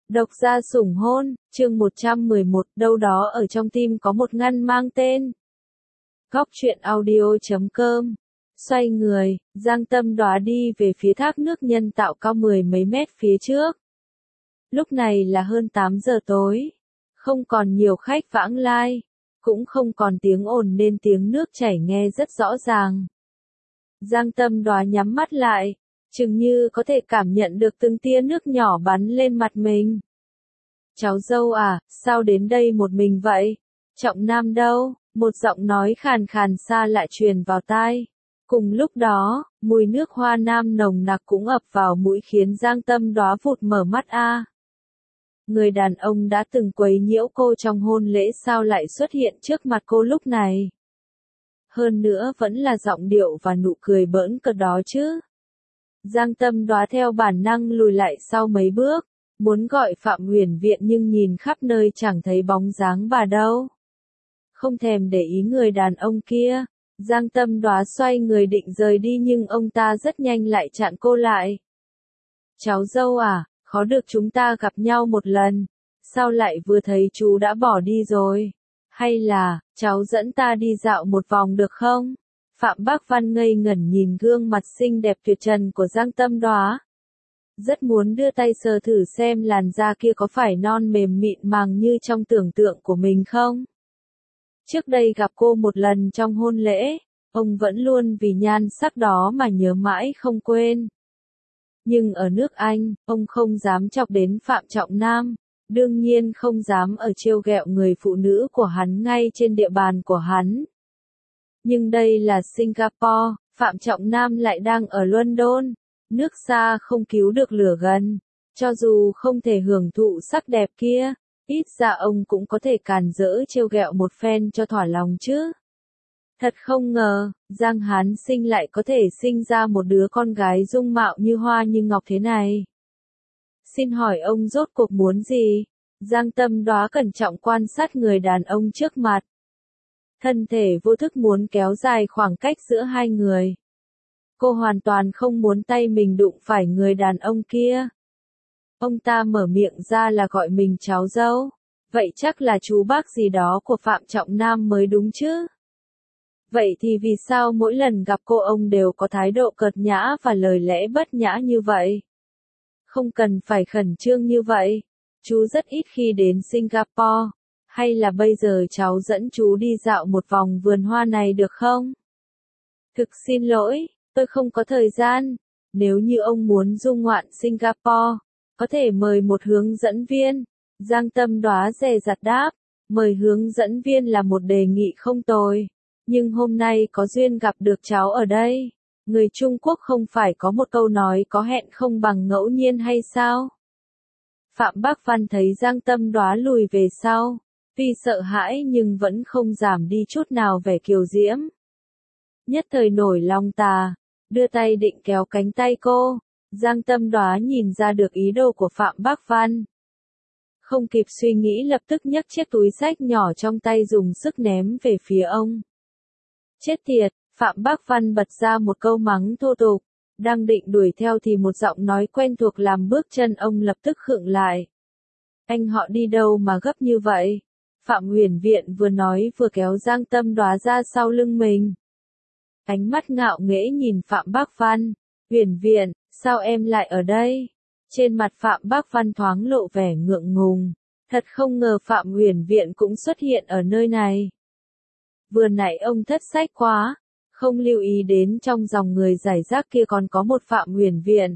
Độc gia sủng hôn, chương 111, đâu đó ở trong tim có một ngăn mang tên. Góc truyện audio.com. Xoay người, Giang Tâm Đóa đi về phía thác nước nhân tạo cao mười mấy mét phía trước. Lúc này là hơn 8 giờ tối. Không còn nhiều khách vãng lai. Cũng không còn tiếng ồn nên tiếng nước chảy nghe rất rõ ràng. Giang Tâm Đóa nhắm mắt lại. Chừng như có thể cảm nhận được từng tia nước nhỏ bắn lên mặt mình. Cháu dâu à, sao đến đây một mình vậy? Trọng Nam đâu? Một giọng nói khàn khàn xa lại truyền vào tai. Cùng lúc đó, mùi nước hoa nam nồng nặc cũng ập vào mũi khiến Giang Tâm Đóa vụt mở mắt a. Người đàn ông đã từng quấy nhiễu cô trong hôn lễ sao lại xuất hiện trước mặt cô lúc này? Hơn nữa vẫn là giọng điệu và nụ cười bỡn cợt đó chứ. Giang Tâm Đóa theo bản năng lùi lại sau mấy bước, muốn gọi Phạm Huyền Viện nhưng nhìn khắp nơi chẳng thấy bóng dáng bà đâu. Không thèm để ý người đàn ông kia, Giang Tâm Đóa xoay người định rời đi nhưng ông ta rất nhanh lại chặn cô lại. Cháu dâu à, khó được chúng ta gặp nhau một lần, sao lại vừa thấy chú đã bỏ đi rồi? Hay là, cháu dẫn ta đi dạo một vòng được không? Phạm Bác Văn ngây ngẩn nhìn gương mặt xinh đẹp tuyệt trần của Giang Tâm Đóa. Rất muốn đưa tay sờ thử xem làn da kia có phải non mềm mịn màng như trong tưởng tượng của mình không. Trước đây gặp cô một lần trong hôn lễ, ông vẫn luôn vì nhan sắc đó mà nhớ mãi không quên. Nhưng ở nước Anh, ông không dám chọc đến Phạm Trọng Nam, đương nhiên không dám ở trêu ghẹo người phụ nữ của hắn ngay trên địa bàn của hắn. Nhưng đây là Singapore, Phạm Trọng Nam lại đang ở London, nước xa không cứu được lửa gần. Cho dù không thể hưởng thụ sắc đẹp kia, ít ra ông cũng có thể càn rỡ trêu ghẹo một phen cho thỏa lòng chứ. Thật không ngờ, Giang Hán Sinh lại có thể sinh ra một đứa con gái dung mạo như hoa như ngọc thế này. Xin hỏi ông rốt cuộc muốn gì? Giang Tâm Đóa cẩn trọng quan sát người đàn ông trước mặt. Thân thể vô thức muốn kéo dài khoảng cách giữa hai người. Cô hoàn toàn không muốn tay mình đụng phải người đàn ông kia. Ông ta mở miệng ra là gọi mình cháu dâu. Vậy chắc là chú bác gì đó của Phạm Trọng Nam mới đúng chứ? Vậy thì vì sao mỗi lần gặp cô ông đều có thái độ cợt nhã và lời lẽ bất nhã như vậy? Không cần phải khẩn trương như vậy. Chú rất ít khi đến Singapore. Hay là bây giờ cháu dẫn chú đi dạo một vòng vườn hoa này được không? Thực xin lỗi, tôi không có thời gian. Nếu như ông muốn du ngoạn Singapore, có thể mời một hướng dẫn viên. Giang Tâm Đóa dè dặt đáp, mời hướng dẫn viên là một đề nghị không tồi. Nhưng hôm nay có duyên gặp được cháu ở đây. Người Trung Quốc không phải có một câu nói có hẹn không bằng ngẫu nhiên hay sao? Phạm Bác Văn thấy Giang Tâm Đóa lùi về sau. Vì sợ hãi nhưng vẫn không giảm đi chút nào vẻ kiều diễm. Nhất thời nổi lòng tà, đưa tay định kéo cánh tay cô. Giang Tâm Đóa nhìn ra được ý đồ của Phạm Bác Văn. Không kịp suy nghĩ lập tức nhấc chiếc túi xách nhỏ trong tay dùng sức ném về phía ông. Chết tiệt, Phạm Bác Văn bật ra một câu mắng thô tục. Đang định đuổi theo thì một giọng nói quen thuộc làm bước chân ông lập tức khựng lại. Anh họ đi đâu mà gấp như vậy? Phạm Huyền Viện vừa nói vừa kéo Giang Tâm Đóa ra sau lưng mình. Ánh mắt ngạo nghễ nhìn Phạm Bác Văn. Huyền Viện, sao em lại ở đây? Trên mặt Phạm Bác Văn thoáng lộ vẻ ngượng ngùng. Thật không ngờ Phạm Huyền Viện cũng xuất hiện ở nơi này. Vừa nãy ông thất sách quá, không lưu ý đến trong dòng người rải rác kia còn có một Phạm Huyền Viện.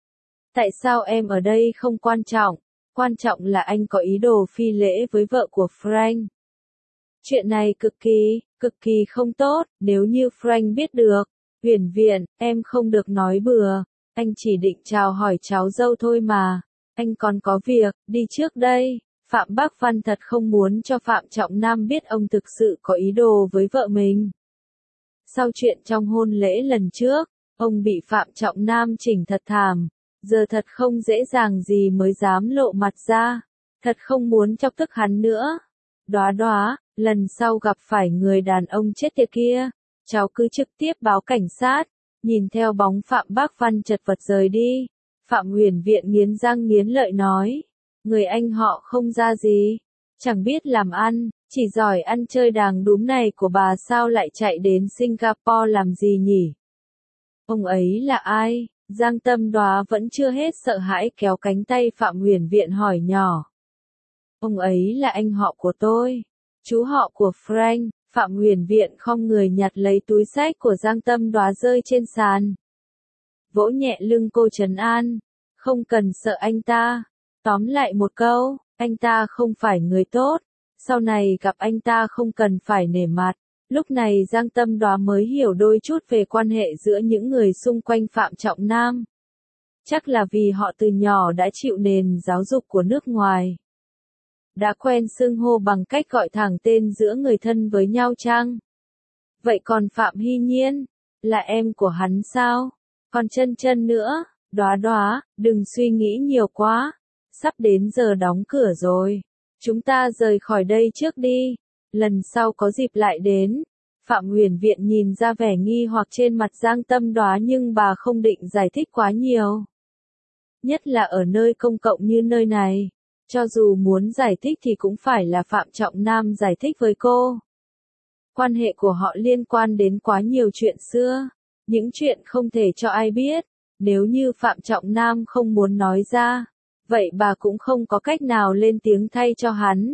Tại sao em ở đây không quan trọng? Quan trọng là anh có ý đồ phi lễ với vợ của Frank. Chuyện này cực kỳ không tốt, nếu như Frank biết được. Huyền Viện, em không được nói bừa, anh chỉ định chào hỏi cháu dâu thôi mà. Anh còn có việc, đi trước đây. Phạm Bác Văn thật không muốn cho Phạm Trọng Nam biết ông thực sự có ý đồ với vợ mình. Sau chuyện trong hôn lễ lần trước, ông bị Phạm Trọng Nam chỉnh thật thảm. Giờ thật không dễ dàng gì mới dám lộ mặt ra. Thật không muốn chọc tức hắn nữa. Đóa Đóa, lần sau gặp phải người đàn ông chết tiệt kia, cháu cứ trực tiếp báo cảnh sát. Nhìn theo bóng Phạm Bác Văn chật vật rời đi, Phạm Huyền Viện nghiến răng nghiến lợi nói. Người anh họ không ra gì, chẳng biết làm ăn, chỉ giỏi ăn chơi đàng đúm này của bà sao lại chạy đến Singapore làm gì nhỉ? Ông ấy là ai? Giang Tâm Đoá vẫn chưa hết sợ hãi kéo cánh tay Phạm Huyền Viện hỏi nhỏ. Ông ấy là anh họ của tôi, chú họ của Frank. Phạm Huyền Viện khom người nhặt lấy túi xách của Giang Tâm Đoá rơi trên sàn. Vỗ nhẹ lưng cô trấn an, không cần sợ anh ta. Tóm lại một câu, anh ta không phải người tốt, sau này gặp anh ta không cần phải nể mặt. Lúc này Giang Tâm Đoá mới hiểu đôi chút về quan hệ giữa những người xung quanh Phạm Trọng Nam. Chắc là vì họ từ nhỏ đã chịu nền giáo dục của nước ngoài. Đã quen xưng hô bằng cách gọi thẳng tên giữa người thân với nhau chăng? Vậy còn Phạm Hy Nhiên, là em của hắn sao? Còn Chân Chân nữa, Đoá Đoá, đừng suy nghĩ nhiều quá. Sắp đến giờ đóng cửa rồi. Chúng ta rời khỏi đây trước đi. Lần sau có dịp lại đến. Phạm Huyền Viện nhìn ra vẻ nghi hoặc trên mặt Giang Tâm Đoá nhưng bà không định giải thích quá nhiều. Nhất là ở nơi công cộng như nơi này. Cho dù muốn giải thích thì cũng phải là Phạm Trọng Nam giải thích với cô. Quan hệ của họ liên quan đến quá nhiều chuyện xưa. Những chuyện không thể cho ai biết. Nếu như Phạm Trọng Nam không muốn nói ra, vậy bà cũng không có cách nào lên tiếng thay cho hắn.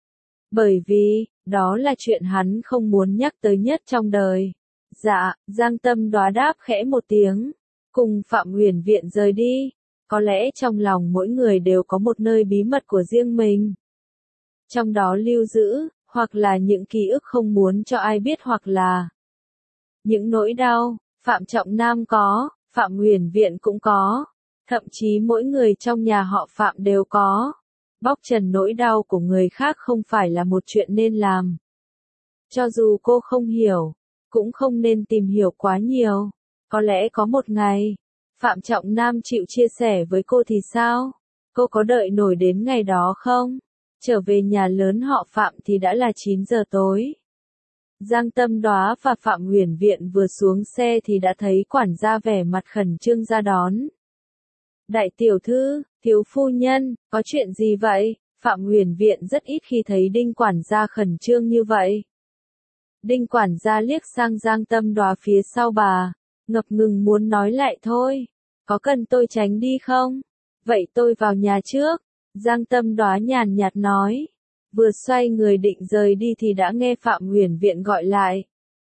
Bởi vì, đó là chuyện hắn không muốn nhắc tới nhất trong đời. Dạ, Giang Tâm Đoá đáp khẽ một tiếng, cùng Phạm Huyền Viện rời đi. Có lẽ trong lòng mỗi người đều có một nơi bí mật của riêng mình. Trong đó lưu giữ, hoặc là những ký ức không muốn cho ai biết hoặc là những nỗi đau, Phạm Trọng Nam có, Phạm Huyền Viện cũng có. Thậm chí mỗi người trong nhà họ Phạm đều có. Bóc trần nỗi đau của người khác không phải là một chuyện nên làm. Cho dù cô không hiểu, cũng không nên tìm hiểu quá nhiều. Có lẽ có một ngày, Phạm Trọng Nam chịu chia sẻ với cô thì sao? Cô có đợi nổi đến ngày đó không? Trở về nhà lớn họ Phạm thì đã là 9 giờ tối. Giang Tâm Đoá và Phạm Huyền Viện vừa xuống xe thì đã thấy quản gia vẻ mặt khẩn trương ra đón. Đại tiểu thư, thiếu phu nhân, có chuyện gì vậy? Phạm Huyền Viện rất ít khi thấy Đinh quản gia khẩn trương như vậy. Đinh quản gia liếc sang Giang Tâm Đoá phía sau bà, ngập ngừng muốn nói lại thôi. Có cần tôi tránh đi không? Vậy tôi vào nhà trước. Giang Tâm Đoá nhàn nhạt nói. Vừa xoay người định rời đi thì đã nghe Phạm Huyền Viện gọi lại.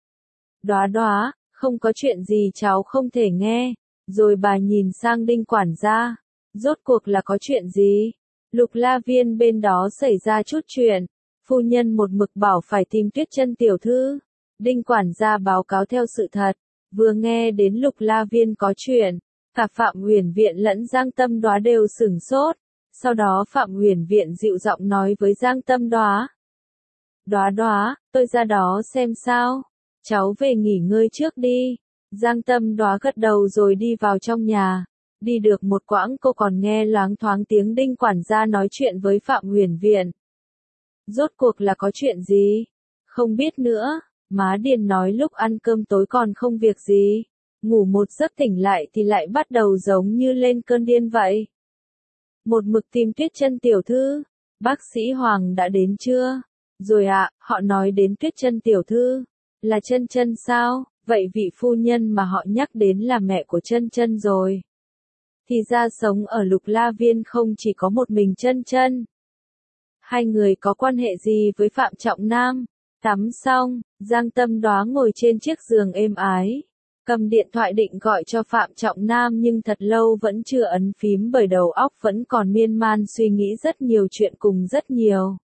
Đoá Đoá, không có chuyện gì cháu không thể nghe. Rồi bà nhìn sang Đinh quản gia. Rốt cuộc là có chuyện gì? Lục La Viên bên đó xảy ra chút chuyện. Phu nhân một mực bảo phải tìm Tuyết Chân tiểu thư. Đinh quản gia báo cáo theo sự thật. Vừa nghe đến Lục La Viên có chuyện, cả Phạm Huyền Viện lẫn Giang Tâm Đoá đều sửng sốt. Sau đó Phạm Huyền Viện dịu giọng nói với Giang Tâm Đoá. Đoá Đoá, tôi ra đó xem sao. Cháu về nghỉ ngơi trước đi. Giang Tâm Đoá gật đầu rồi đi vào trong nhà. Đi được một quãng cô còn nghe loáng thoáng tiếng Đinh quản gia nói chuyện với Phạm Huyền Viện. Rốt cuộc là có chuyện gì? Không biết nữa. Má Điền nói lúc ăn cơm tối còn không việc gì. Ngủ một giấc tỉnh lại thì lại bắt đầu giống như lên cơn điên vậy. Một mực tìm Tuyết Chân tiểu thư. Bác sĩ Hoàng đã đến chưa? Rồi ạ, họ nói đến Tuyết Chân tiểu thư. Là Chân Chân sao? Vậy vị phu nhân mà họ nhắc đến là mẹ của Chân Chân rồi. Thì ra sống ở Lục La Viên không chỉ có một mình Chân Chân. Hai người có quan hệ gì với Phạm Trọng Nam? Tắm xong, Giang Tâm Đoá ngồi trên chiếc giường êm ái. Cầm điện thoại định gọi cho Phạm Trọng Nam nhưng thật lâu vẫn chưa ấn phím bởi đầu óc vẫn còn miên man suy nghĩ rất nhiều chuyện cùng rất nhiều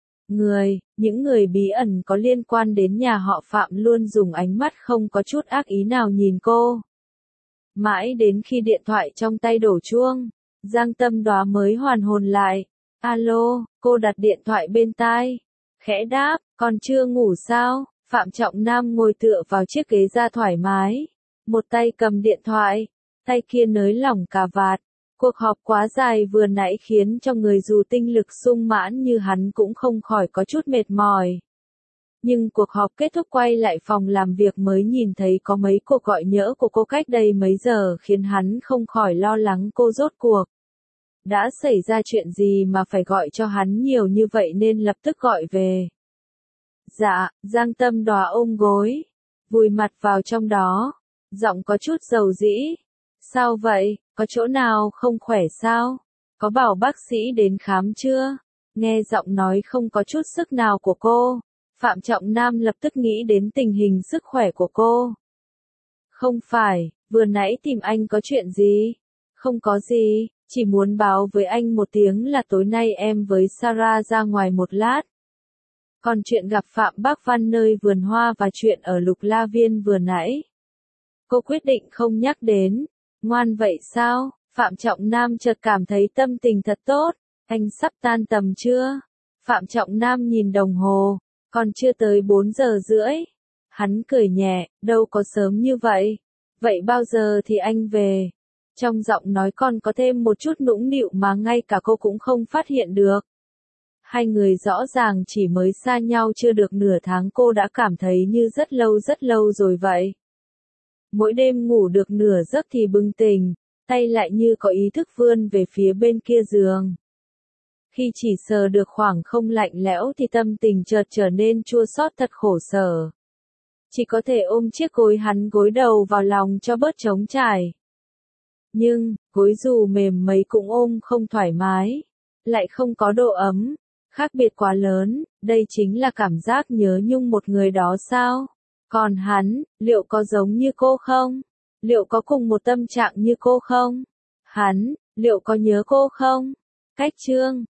những người bí ẩn có liên quan đến nhà họ Phạm luôn dùng ánh mắt không có chút ác ý nào nhìn cô. Mãi đến khi điện thoại trong tay đổ chuông, Giang Tâm Đoá mới hoàn hồn lại. Alo, cô đặt điện thoại bên tai. Khẽ đáp, còn chưa ngủ sao? Phạm Trọng Nam ngồi tựa vào chiếc ghế da thoải mái. Một tay cầm điện thoại, tay kia nới lỏng cà vạt. Cuộc họp quá dài vừa nãy khiến cho người dù tinh lực sung mãn như hắn cũng không khỏi có chút mệt mỏi. Nhưng cuộc họp kết thúc quay lại phòng làm việc mới nhìn thấy có mấy cuộc gọi nhỡ của cô cách đây mấy giờ khiến hắn không khỏi lo lắng cô rốt cuộc Đã xảy ra chuyện gì mà phải gọi cho hắn nhiều như vậy nên lập tức gọi về. Dạ, Giang Tâm Đóa ôm gối, vùi mặt vào trong đó, giọng có chút dầu dĩ. Sao vậy, có chỗ nào không khỏe sao? Có bảo bác sĩ đến khám chưa? Nghe giọng nói không có chút sức nào của cô, Phạm Trọng Nam lập tức nghĩ đến tình hình sức khỏe của cô. Không phải, vừa nãy tìm anh có chuyện gì? Không có gì, chỉ muốn báo với anh một tiếng là tối nay em với Sarah ra ngoài một lát. Còn chuyện gặp Phạm Bác Văn nơi vườn hoa và chuyện ở Lục La Viên vừa nãy, cô quyết định không nhắc đến. Ngoan vậy sao? Phạm Trọng Nam chợt cảm thấy tâm tình thật tốt. Anh sắp tan tầm chưa? Phạm Trọng Nam nhìn đồng hồ, còn chưa tới 4 giờ rưỡi. Hắn cười nhẹ, đâu có sớm như vậy. Vậy bao giờ thì anh về? Trong giọng nói còn có thêm một chút nũng nịu mà ngay cả cô cũng không phát hiện được. Hai người rõ ràng chỉ mới xa nhau chưa được nửa tháng, cô đã cảm thấy như rất lâu rồi vậy. Mỗi đêm ngủ được nửa giấc thì bừng tỉnh, tay lại như có ý thức vươn về phía bên kia giường. Khi chỉ sờ được khoảng không lạnh lẽo thì tâm tình chợt trở nên chua xót thật khổ sở. Chỉ có thể ôm chiếc gối hắn gối đầu vào lòng cho bớt trống trải. Nhưng, gối dù mềm mấy cũng ôm không thoải mái, lại không có độ ấm, khác biệt quá lớn, đây chính là cảm giác nhớ nhung một người đó sao? Còn hắn, liệu có giống như cô không? Liệu có cùng một tâm trạng như cô không? Hắn, liệu có nhớ cô không? Cách chương